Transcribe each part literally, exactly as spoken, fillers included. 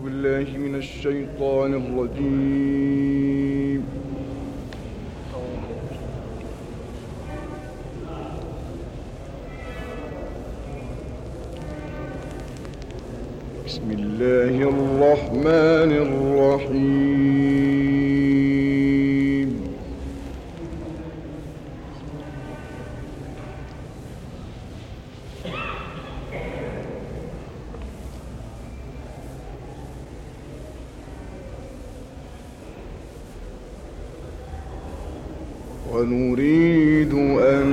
بالله من الشيطان الرجيم. بسم الله الرحمن الرحيم. ونريد أن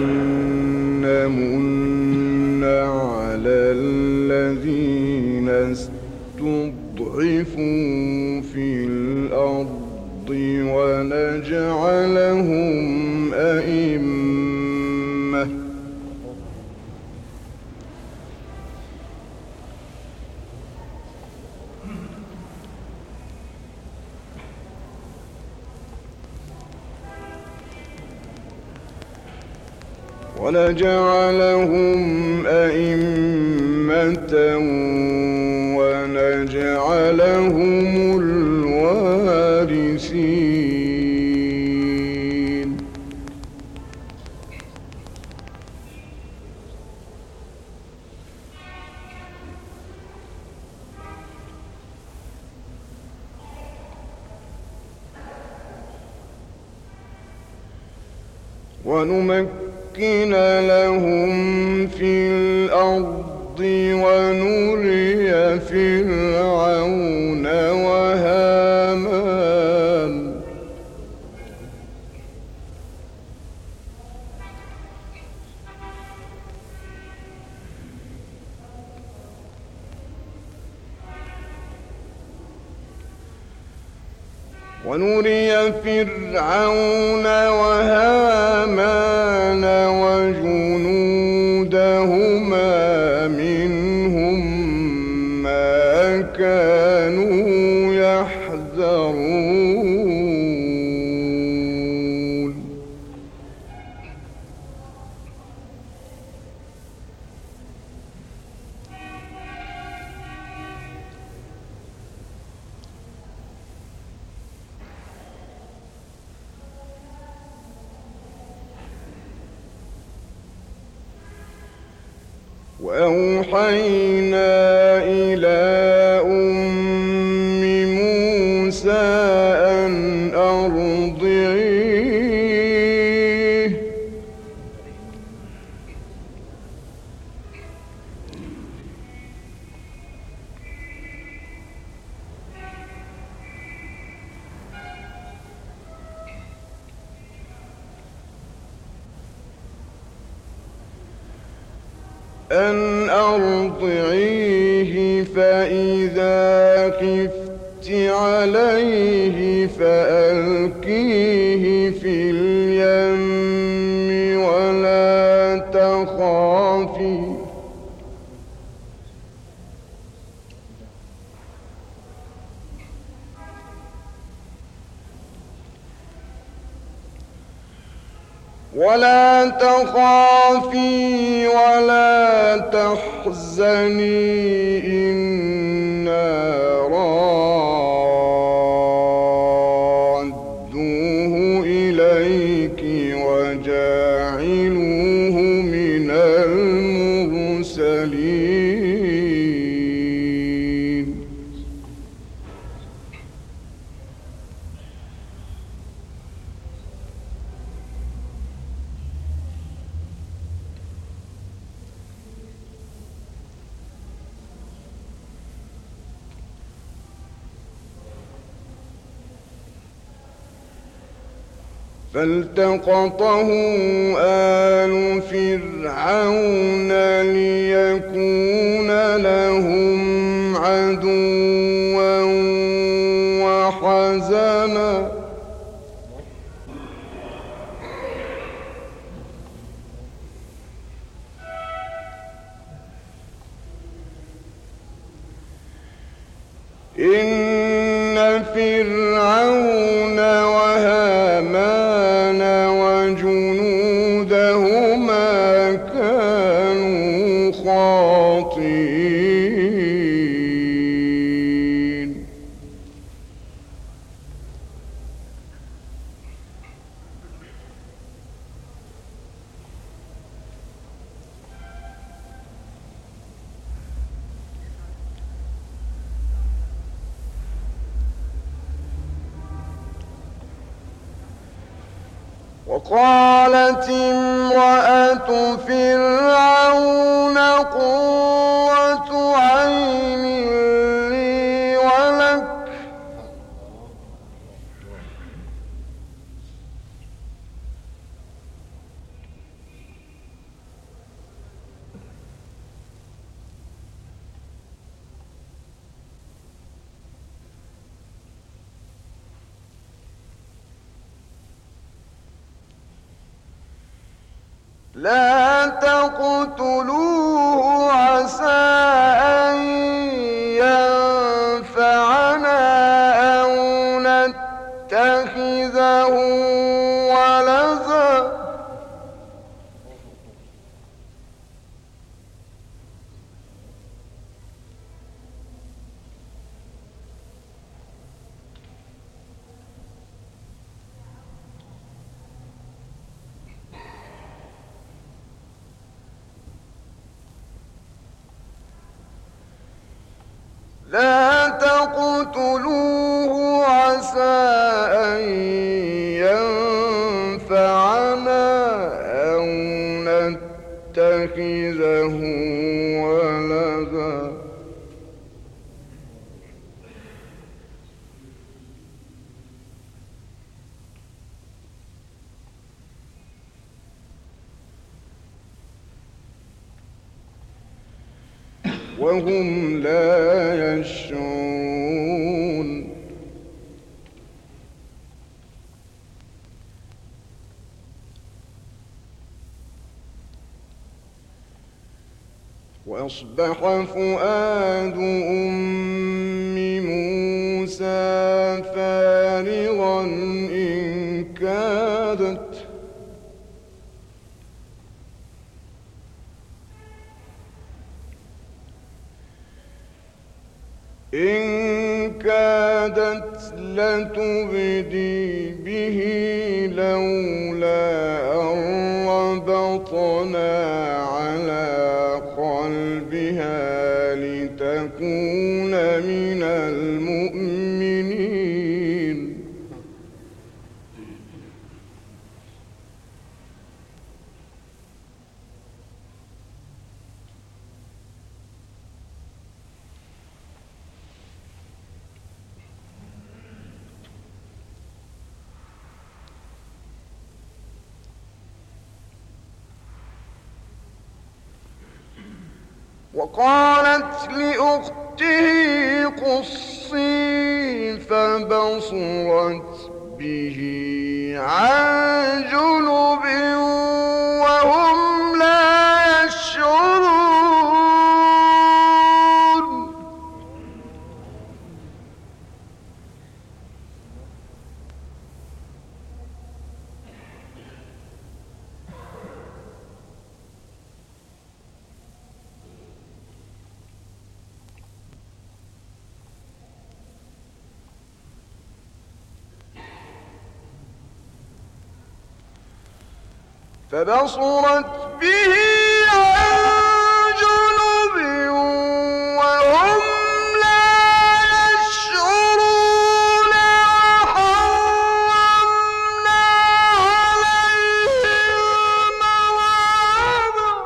نمن على الذين استضعفوا في الأرض ونجعلهم أئمة ونجعلهم أئمة ونجعلهم الوارثين. ونمكن لهم في الأرض ونري فرعون وهامان ونري فرعون وهامان وجنودهما منهم ما كانوا يحذرون. وأوحينا إلى أم موسى أن أرضعيه أن أرضعيه فإذا خفت عليه فألقيه في اليم ولا تخافي ولا تخافي ولا تحزني إنا رادوه إليك وجاعلوه من المرسلين. فالتقطه آل فرعون ليكون لهم عدوا وحزنا إن فرعون وهامان وجنودهما كانوا خاطئين. وقالت امرأة فرعون قرة عين لي ولك لا تقتلوه عسى أن ينفعنا أو نتخذه ولدا لا تقتلوه عسى أن ينفعنا أو نتخذه ولدا وهم لا يشعرون وأصبح فؤاد أم موسى فارغا إن كادت إن كادت لتبدي به لولا أن ربطنا على قلبها لتكون من المؤمنين وقالت لأخته قصي فبصرت به عن جنب وهم لا يشعرون فبصرت به عن جنب وهم لا يشعرون وحرمنا عليه المراضع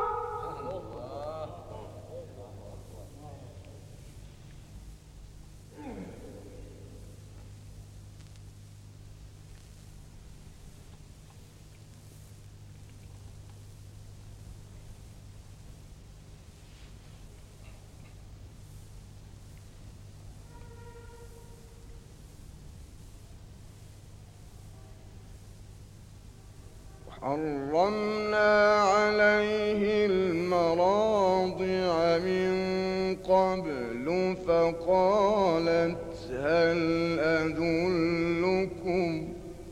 حرمنا عليه المراضع من قبل فقالت هل أدلكم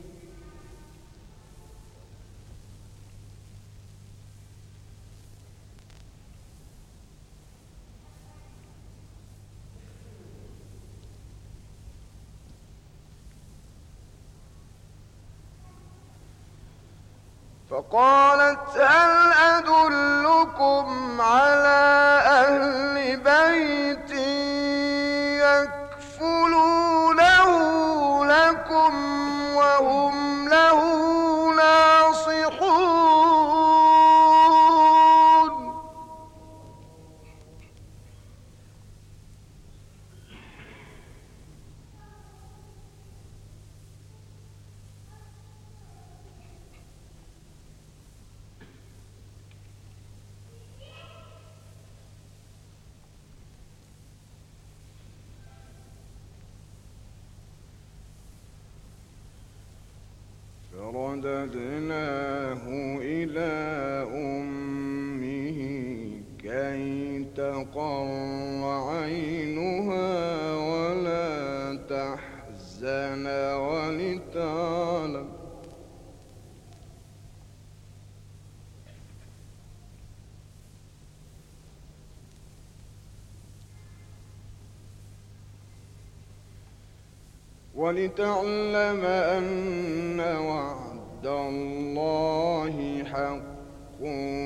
فقالت هل أدلكم على أهل بيت يكفلونه لكم وهم له ناصحون فرددناه إلى أمه كي تقر عينها ولا تحزن ولتعلم ولتعلم أن وعد الله حق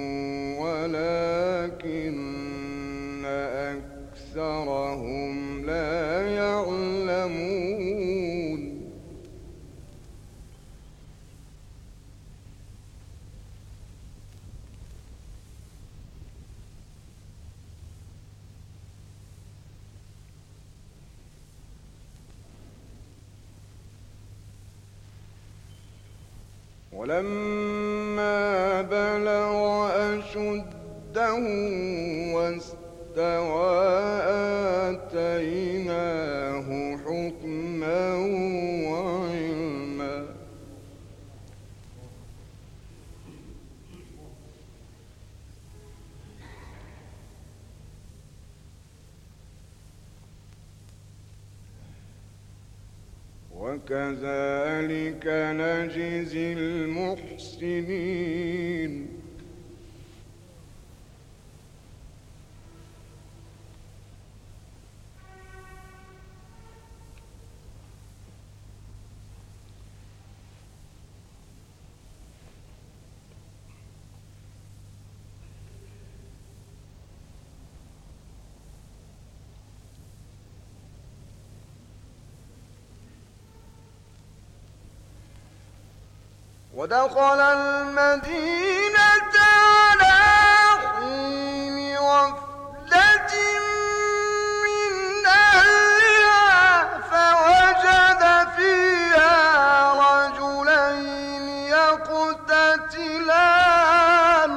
ولكن أكثرهم لا يعلمون ولما بلغ أشده واستوى آتيناه حكما وعلما وكذلك نجزي المحسنين ودخل المدينة على حين غفلة من أهلها فوجد فيها رجلين يقتتلان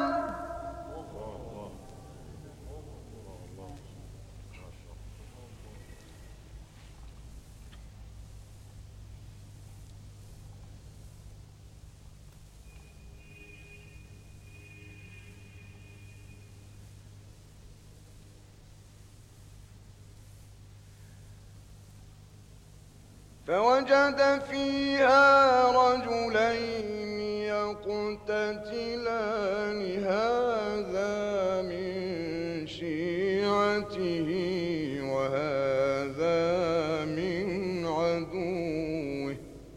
فوجد فيها رجلين يقتتلان هذا من شيعته وهذا من عدوه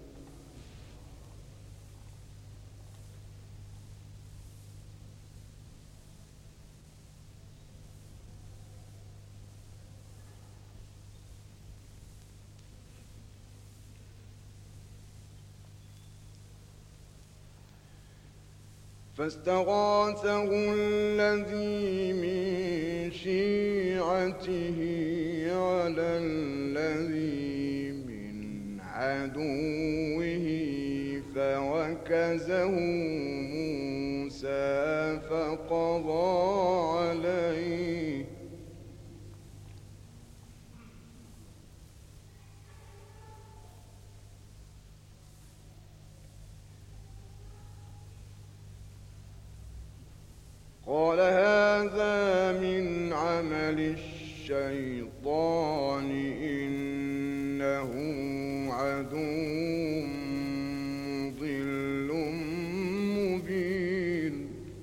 فاستغاثه الذي من شيعته على الذي من عدوه فوكزه موسى فقضى عليه قال هذا من عمل الشيطان إنه عدو مضل مبين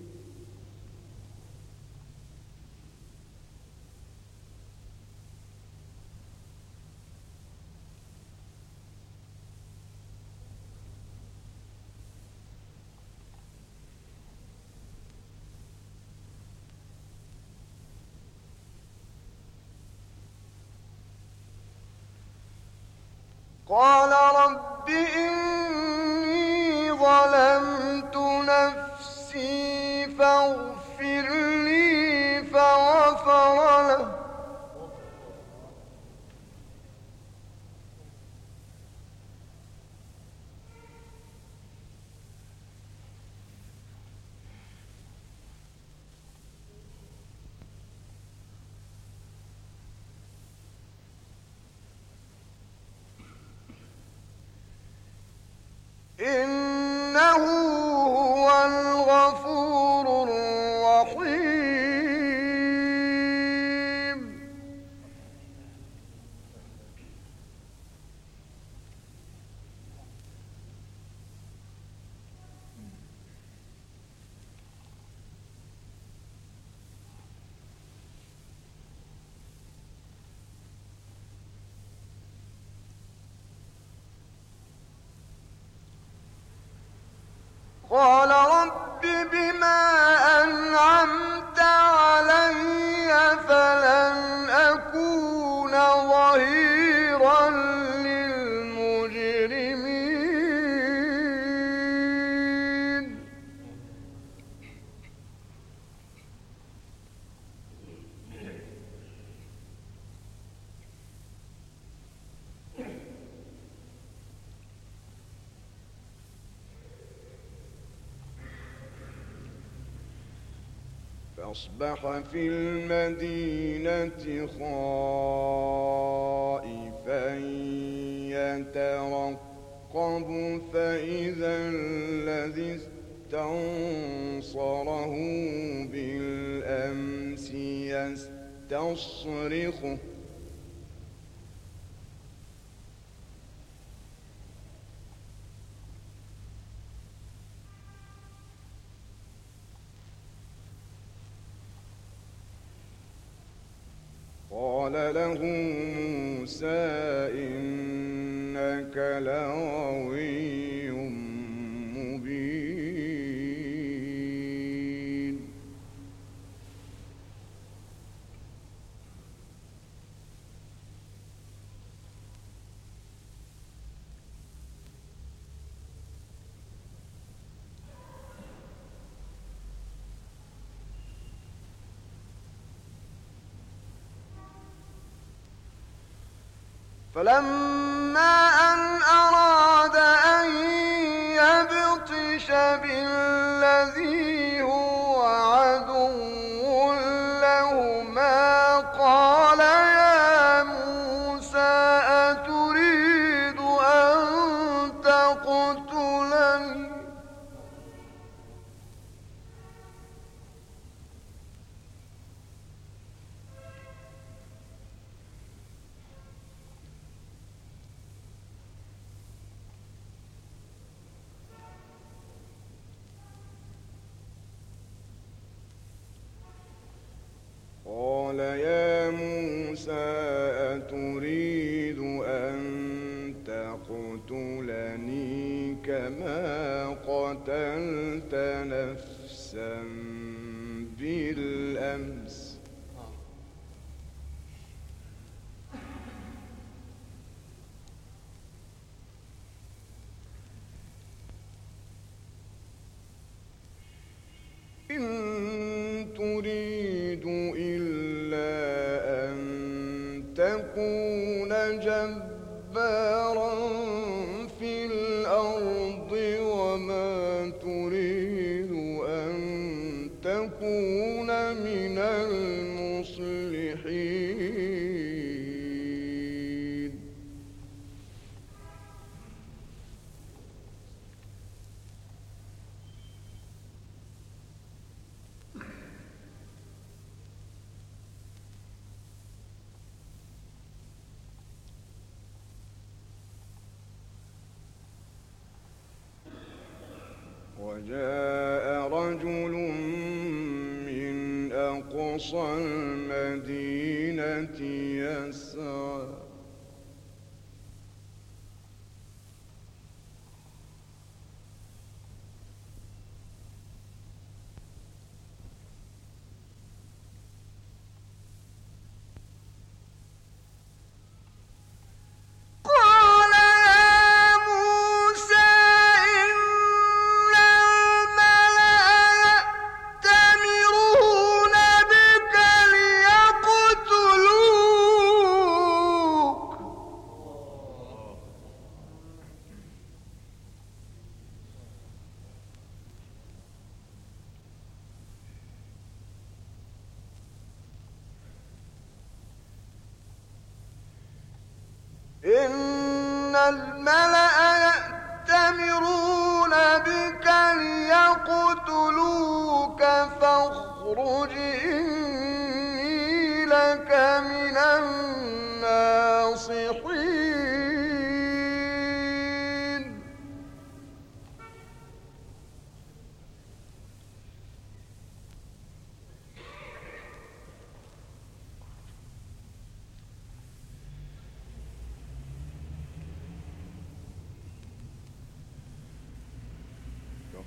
قال رب إني ظلمت نفسي فاغفر لي فغفر له إنه قال رب بما أنعمت علي فلن أكون ظهيرا للمجرمين فأصبح في المدينة خائفا يترقب فإذا الذي استنصره بالأمس يستصرخه قال له موسى إنك لغوي مبين فلما أن أراد أن يبطش بالذي هو عدو لهما قال يا موسى أتريد أن تقتلني قال يا موسى أتريد أن تقتلني كما قتلت نفسا بالأمس إن تريد إلا أن تكون جبارا في الأرض وما تريد أن تكون من المصلحين وجاء رجل من أقصى المدينة يسعى إن الملأ يأتمرون بك ليقتلوك فاخرج إني لك من الناصحين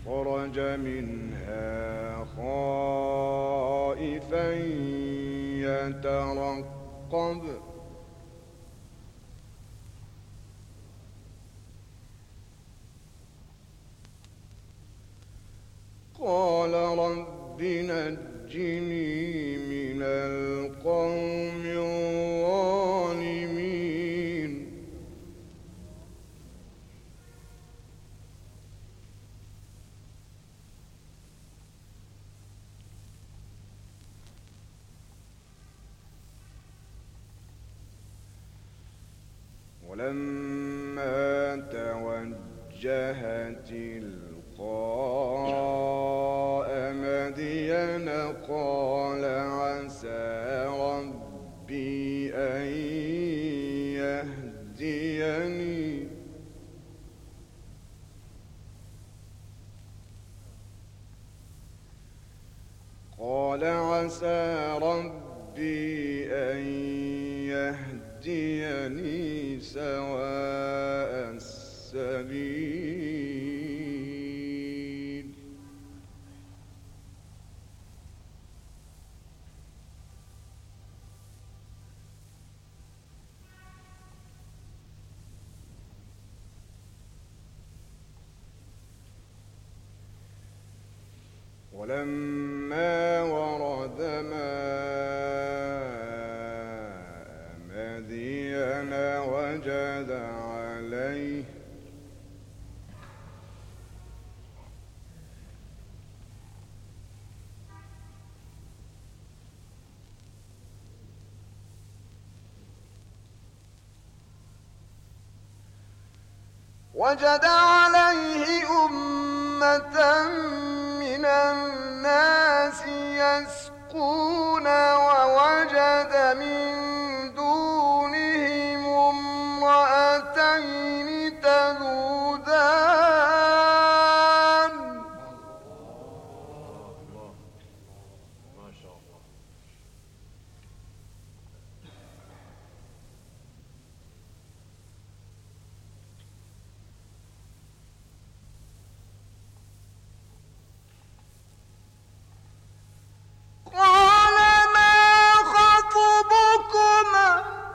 خرج منها خائفا يترقب قال رب نجني من القوم الظالمين ولما توجه تلقاء مدين قال عسى ربي أن يهديني قال عسى ربي أن يهديني سواء السبيل ولما ورد ماء مدين وجد عليه وجد عليه أمة من الناس يسقون ووجد من دونهم امرأتين تذودان ما شاء الله. قال ما خطبكما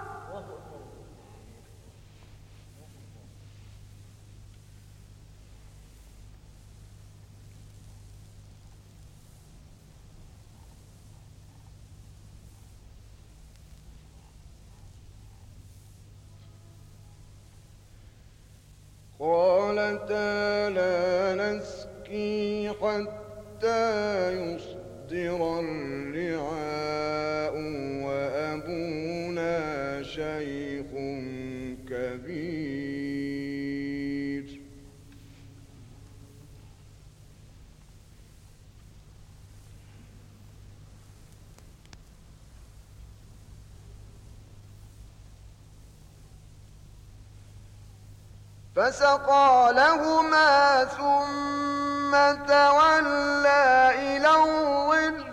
قالتا لا نسقي حتى يصدر الرعاء وأبونا شيخ كبير فسقى لهما ثم تولى إلى الظل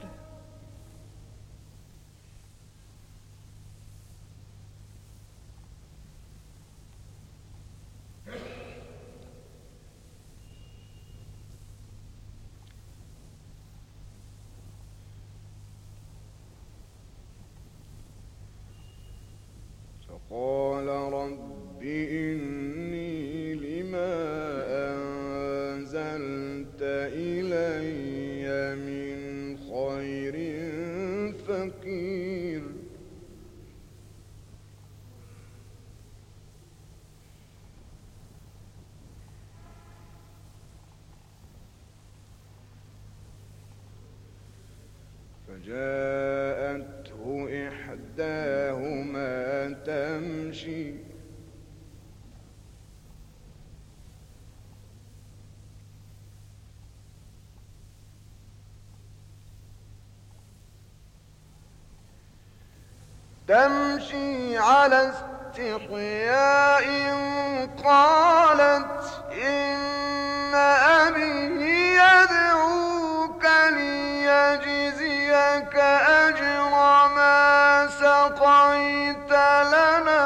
فقال رب إني لما أنزلت إلي من خير فقير فجاءته إحداهما تمشي تمشي على استحياء قالت إن أبي يدعوك ليجزيك أجر ما سقيت لنا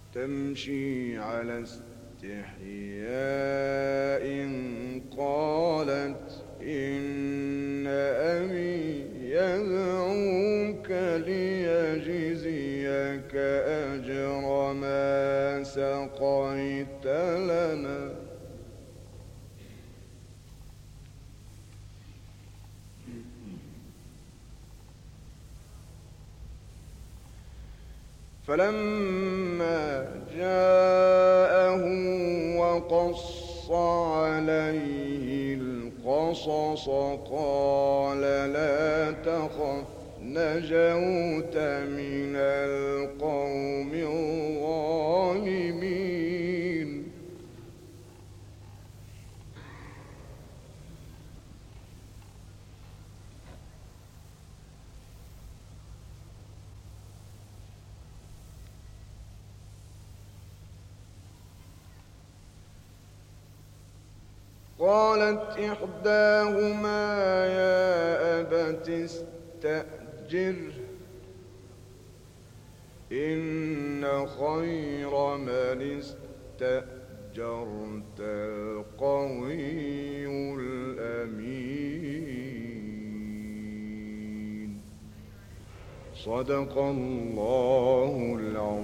تمشي على استحياء قالت إن أبي يدعوك ليجزيك أجر ما سقيت لنا فلما جاءه وقص عليه القصص قال لا تخف نجوت من القوم الظالمين قالت إحداهما يا أبت استأجره إن خير من استأجرت القوي الأمين صدق الله العظيم.